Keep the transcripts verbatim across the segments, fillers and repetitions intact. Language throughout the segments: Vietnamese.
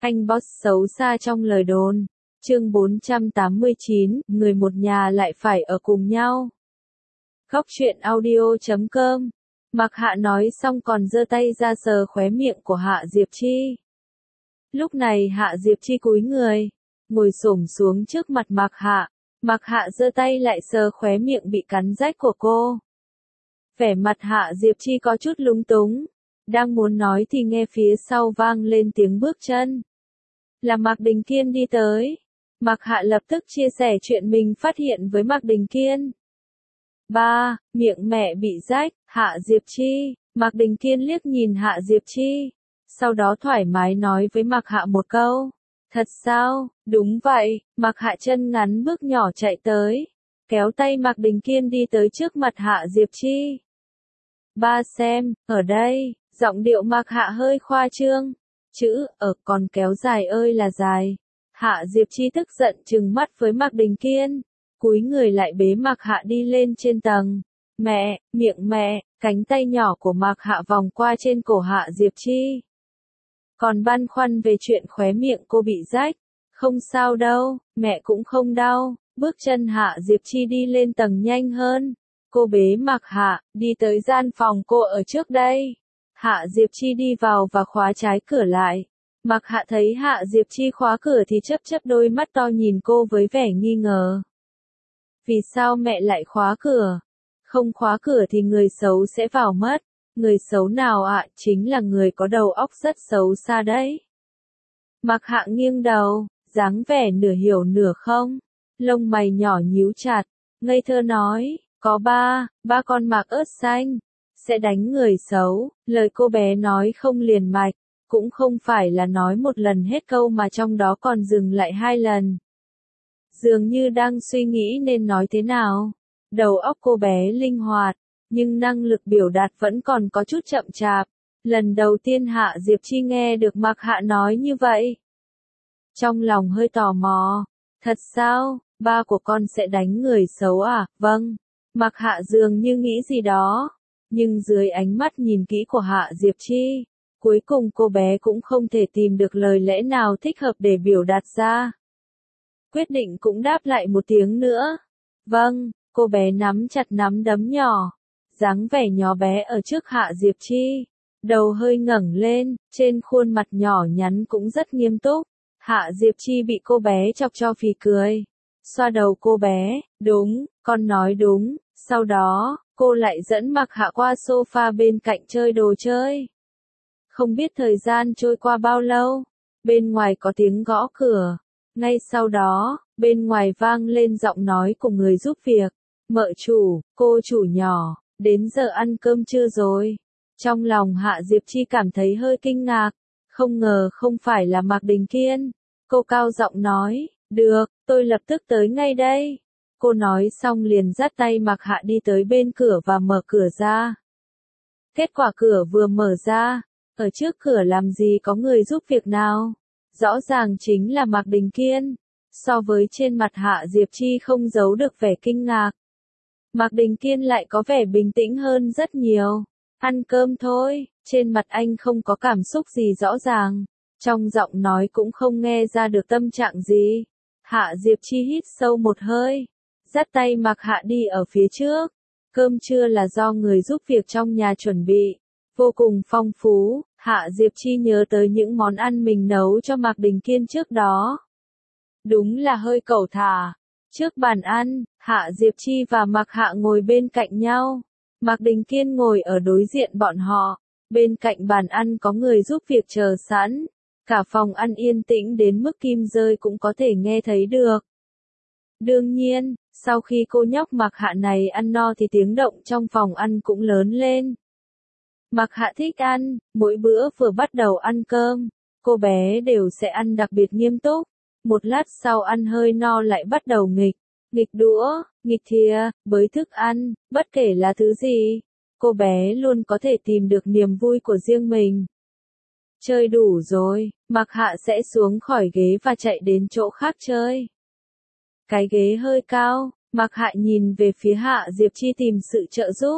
Anh boss xấu xa trong lời đồn. Chương bốn trăm tám mươi chín, người một nhà lại phải ở cùng nhau. Góc truyện audio chấm com. Mạc Hạ nói xong còn giơ tay ra sờ khóe miệng của Hạ Diệp Chi. Lúc này Hạ Diệp Chi cúi người, ngồi xổm xuống trước mặt Mạc Hạ. Mạc Hạ giơ tay lại sờ khóe miệng bị cắn rách của cô. Vẻ mặt Hạ Diệp Chi có chút lúng túng, đang muốn nói thì nghe phía sau vang lên tiếng bước chân. Là Mạc Đình Kiên đi tới. Mạc Hạ lập tức chia sẻ chuyện mình phát hiện với Mạc Đình Kiên. Ba, miệng mẹ bị rách, Hạ Diệp Chi. Mạc Đình Kiên liếc nhìn Hạ Diệp Chi, sau đó thoải mái nói với Mạc Hạ một câu. Thật sao? Đúng vậy. Mạc Hạ chân ngắn bước nhỏ chạy tới, kéo tay Mạc Đình Kiên đi tới trước mặt Hạ Diệp Chi. Ba xem, ở đây, giọng điệu Mạc Hạ hơi khoa trương. Chữ, ở còn kéo dài ơi là dài. Hạ Diệp Chi tức giận trừng mắt với Mạc Đình Kiên, cúi người lại bế Mạc Hạ đi lên trên tầng. Mẹ, miệng mẹ, cánh tay nhỏ của Mạc Hạ vòng qua trên cổ Hạ Diệp Chi. Còn băn khoăn về chuyện khóe miệng cô bị rách. Không sao đâu, mẹ cũng không đau. Bước chân Hạ Diệp Chi đi lên tầng nhanh hơn. Cô bế Mạc Hạ, đi tới gian phòng cô ở trước đây. Hạ Diệp Chi đi vào và khóa trái cửa lại. Mạc Hạ thấy Hạ Diệp Chi khóa cửa thì chớp chớp đôi mắt to nhìn cô với vẻ nghi ngờ. Vì sao mẹ lại khóa cửa? Không khóa cửa thì người xấu sẽ vào mất. Người xấu nào ạ? À? Chính là người có đầu óc rất xấu xa đấy. Mạc Hạ nghiêng đầu, dáng vẻ nửa hiểu nửa không. Lông mày nhỏ nhíu chặt, ngây thơ nói, có ba, ba con Mạc ớt xanh, sẽ đánh người xấu. Lời cô bé nói không liền mạch, cũng không phải là nói một lần hết câu mà trong đó còn dừng lại hai lần. Dường như đang suy nghĩ nên nói thế nào. Đầu óc cô bé linh hoạt, nhưng năng lực biểu đạt vẫn còn có chút chậm chạp. Lần đầu tiên Hạ Diệp Chi nghe được Mạc Hạ nói như vậy. Trong lòng hơi tò mò. Thật sao, ba của con sẽ đánh người xấu à? Vâng. Mạc Hạ dường như nghĩ gì đó. Nhưng dưới ánh mắt nhìn kỹ của Hạ Diệp Chi, cuối cùng cô bé cũng không thể tìm được lời lẽ nào thích hợp để biểu đạt ra. Quyết định cũng đáp lại một tiếng nữa. Vâng, cô bé nắm chặt nắm đấm nhỏ, dáng vẻ nhỏ bé ở trước Hạ Diệp Chi, đầu hơi ngẩng lên, trên khuôn mặt nhỏ nhắn cũng rất nghiêm túc. Hạ Diệp Chi bị cô bé chọc cho phì cười, xoa đầu cô bé, đúng, con nói đúng. Sau đó, cô lại dẫn Mạc Hạ qua sofa bên cạnh chơi đồ chơi. Không biết thời gian trôi qua bao lâu, bên ngoài có tiếng gõ cửa. Ngay sau đó, bên ngoài vang lên giọng nói của người giúp việc. Mợ chủ, cô chủ nhỏ, đến giờ ăn cơm trưa rồi. Trong lòng Hạ Diệp Chi cảm thấy hơi kinh ngạc, không ngờ không phải là Mạc Đình Kiên. Cô cao giọng nói, được, tôi lập tức tới ngay đây. Cô nói xong liền dắt tay Mạc Hạ đi tới bên cửa và mở cửa ra. Kết quả cửa vừa mở ra, ở trước cửa làm gì có người giúp việc nào. Rõ ràng chính là Mạc Đình Kiên. So với trên mặt Hạ Diệp Chi không giấu được vẻ kinh ngạc, Mạc Đình Kiên lại có vẻ bình tĩnh hơn rất nhiều. Ăn cơm thôi, trên mặt anh không có cảm xúc gì rõ ràng. Trong giọng nói cũng không nghe ra được tâm trạng gì. Hạ Diệp Chi hít sâu một hơi, dắt tay Mạc Hạ đi ở phía trước. Cơm trưa là do người giúp việc trong nhà chuẩn bị, vô cùng phong phú. Hạ Diệp Chi nhớ tới những món ăn mình nấu cho Mạc Đình Kiên trước đó. Đúng là hơi cẩu thả. Trước bàn ăn, Hạ Diệp Chi và Mạc Hạ ngồi bên cạnh nhau. Mạc Đình Kiên ngồi ở đối diện bọn họ. Bên cạnh bàn ăn có người giúp việc chờ sẵn. Cả phòng ăn yên tĩnh đến mức kim rơi cũng có thể nghe thấy được. Đương nhiên, sau khi cô nhóc Mạc Hạ này ăn no thì tiếng động trong phòng ăn cũng lớn lên. Mạc Hạ thích ăn, mỗi bữa vừa bắt đầu ăn cơm, cô bé đều sẽ ăn đặc biệt nghiêm túc. Một lát sau ăn hơi no lại bắt đầu nghịch, nghịch đũa, nghịch thìa, bới thức ăn, bất kể là thứ gì. Cô bé luôn có thể tìm được niềm vui của riêng mình. Chơi đủ rồi, Mạc Hạ sẽ xuống khỏi ghế và chạy đến chỗ khác chơi. Cái ghế hơi cao, Mạc Hạ nhìn về phía Hạ Diệp Chi tìm sự trợ giúp.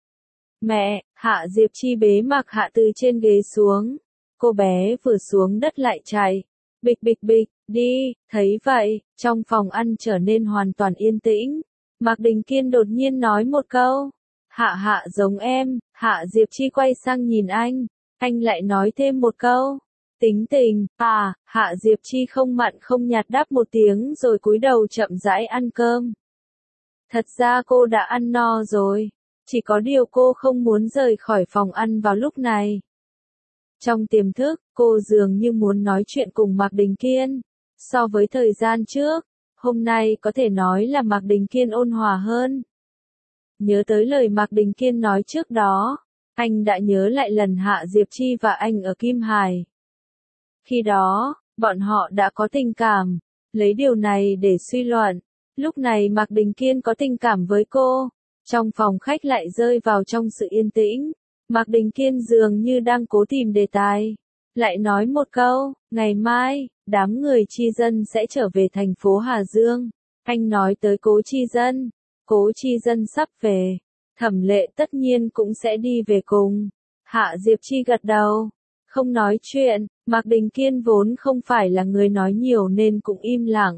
Mẹ, Hạ Diệp Chi bế Mạc Hạ từ trên ghế xuống. Cô bé vừa xuống đất lại chạy, Bịch bịch bịch, đi, thấy vậy, trong phòng ăn trở nên hoàn toàn yên tĩnh. Mạc Đình Kiên đột nhiên nói một câu. Hạ hạ giống em, Hạ Diệp Chi quay sang nhìn anh, anh lại nói thêm một câu. Tính tình, à, Hạ Diệp Chi không mặn không nhạt đáp một tiếng rồi cúi đầu chậm rãi ăn cơm. Thật ra cô đã ăn no rồi, chỉ có điều cô không muốn rời khỏi phòng ăn vào lúc này. Trong tiềm thức, cô dường như muốn nói chuyện cùng Mạc Đình Kiên. So với thời gian trước, hôm nay có thể nói là Mạc Đình Kiên ôn hòa hơn. Nhớ tới lời Mạc Đình Kiên nói trước đó, anh đã nhớ lại lần Hạ Diệp Chi và anh ở Kim Hải. Khi đó, bọn họ đã có tình cảm, lấy điều này để suy luận. Lúc này Mạc Đình Kiên có tình cảm với cô, trong phòng khách lại rơi vào trong sự yên tĩnh. Mạc Đình Kiên dường như đang cố tìm đề tài, lại nói một câu, ngày mai, đám người Chi Dân sẽ trở về thành phố Hà Dương. Anh nói tới Cố Chi Dân, Cố Chi Dân sắp về, Thẩm Lệ tất nhiên cũng sẽ đi về cùng. Hạ Diệp Chi gật đầu, không nói chuyện, Mạc Đình Kiên vốn không phải là người nói nhiều nên cũng im lặng.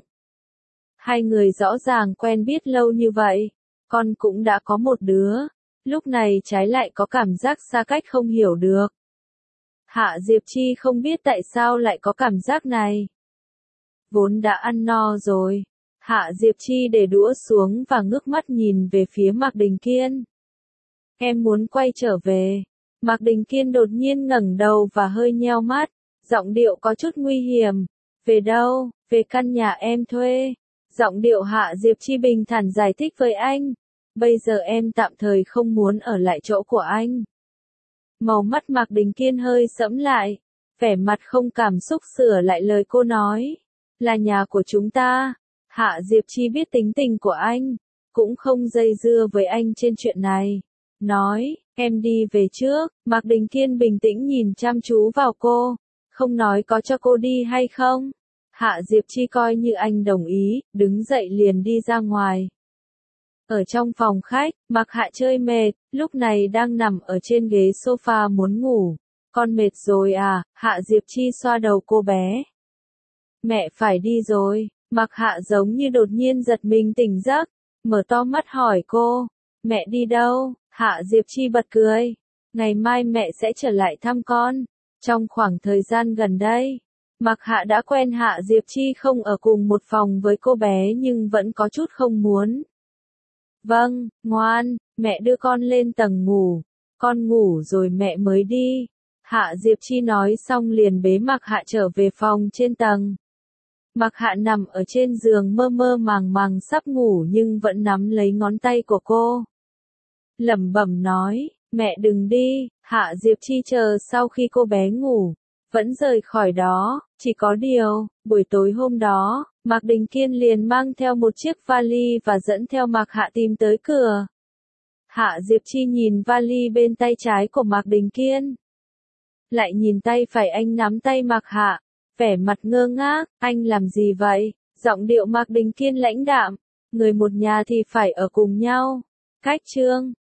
Hai người rõ ràng quen biết lâu như vậy, con cũng đã có một đứa, lúc này trái lại có cảm giác xa cách không hiểu được. Hạ Diệp Chi không biết tại sao lại có cảm giác này. Vốn đã ăn no rồi, Hạ Diệp Chi để đũa xuống và ngước mắt nhìn về phía Mạc Đình Kiên. Em muốn quay trở về. Mạc Đình Kiên đột nhiên ngẩng đầu và hơi nheo mắt, giọng điệu có chút nguy hiểm. Về đâu? Về căn nhà em thuê. Giọng điệu Hạ Diệp Chi bình thản giải thích với anh. Bây giờ em tạm thời không muốn ở lại chỗ của anh. Màu mắt Mạc Đình Kiên hơi sẫm lại, vẻ mặt không cảm xúc sửa lại lời cô nói. Là nhà của chúng ta. Hạ Diệp Chi biết tính tình của anh, cũng không dây dưa với anh trên chuyện này. Nói, em đi về trước. Mạc Đình Kiên bình tĩnh nhìn chăm chú vào cô, không nói có cho cô đi hay không. Hạ Diệp Chi coi như anh đồng ý, đứng dậy liền đi ra ngoài. Ở trong phòng khách, Mạc Hạ chơi mệt, lúc này đang nằm ở trên ghế sofa muốn ngủ. Con mệt rồi à? Hạ Diệp Chi xoa đầu cô bé. Mẹ phải đi rồi. Mạc Hạ giống như đột nhiên giật mình tỉnh giấc, mở to mắt hỏi cô. Mẹ đi đâu? Hạ Diệp Chi bật cười. Ngày mai mẹ sẽ trở lại thăm con. Trong khoảng thời gian gần đây, Mạc Hạ đã quen Hạ Diệp Chi không ở cùng một phòng với cô bé nhưng vẫn có chút không muốn. Vâng, ngoan, mẹ đưa con lên tầng ngủ. Con ngủ rồi mẹ mới đi. Hạ Diệp Chi nói xong liền bế Mạc Hạ trở về phòng trên tầng. Mạc Hạ nằm ở trên giường mơ mơ màng màng sắp ngủ nhưng vẫn nắm lấy ngón tay của cô. Lẩm bẩm nói, mẹ đừng đi. Hạ Diệp Chi chờ sau khi cô bé ngủ, vẫn rời khỏi đó. Chỉ có điều, buổi tối hôm đó, Mạc Đình Kiên liền mang theo một chiếc vali và dẫn theo Mạc Hạ tìm tới cửa. Hạ Diệp Chi nhìn vali bên tay trái của Mạc Đình Kiên, lại nhìn tay phải anh nắm tay Mạc Hạ, vẻ mặt ngơ ngác. Anh làm gì vậy? Giọng điệu Mạc Đình Kiên lãnh đạm. Người một nhà thì phải ở cùng nhau. Cách chương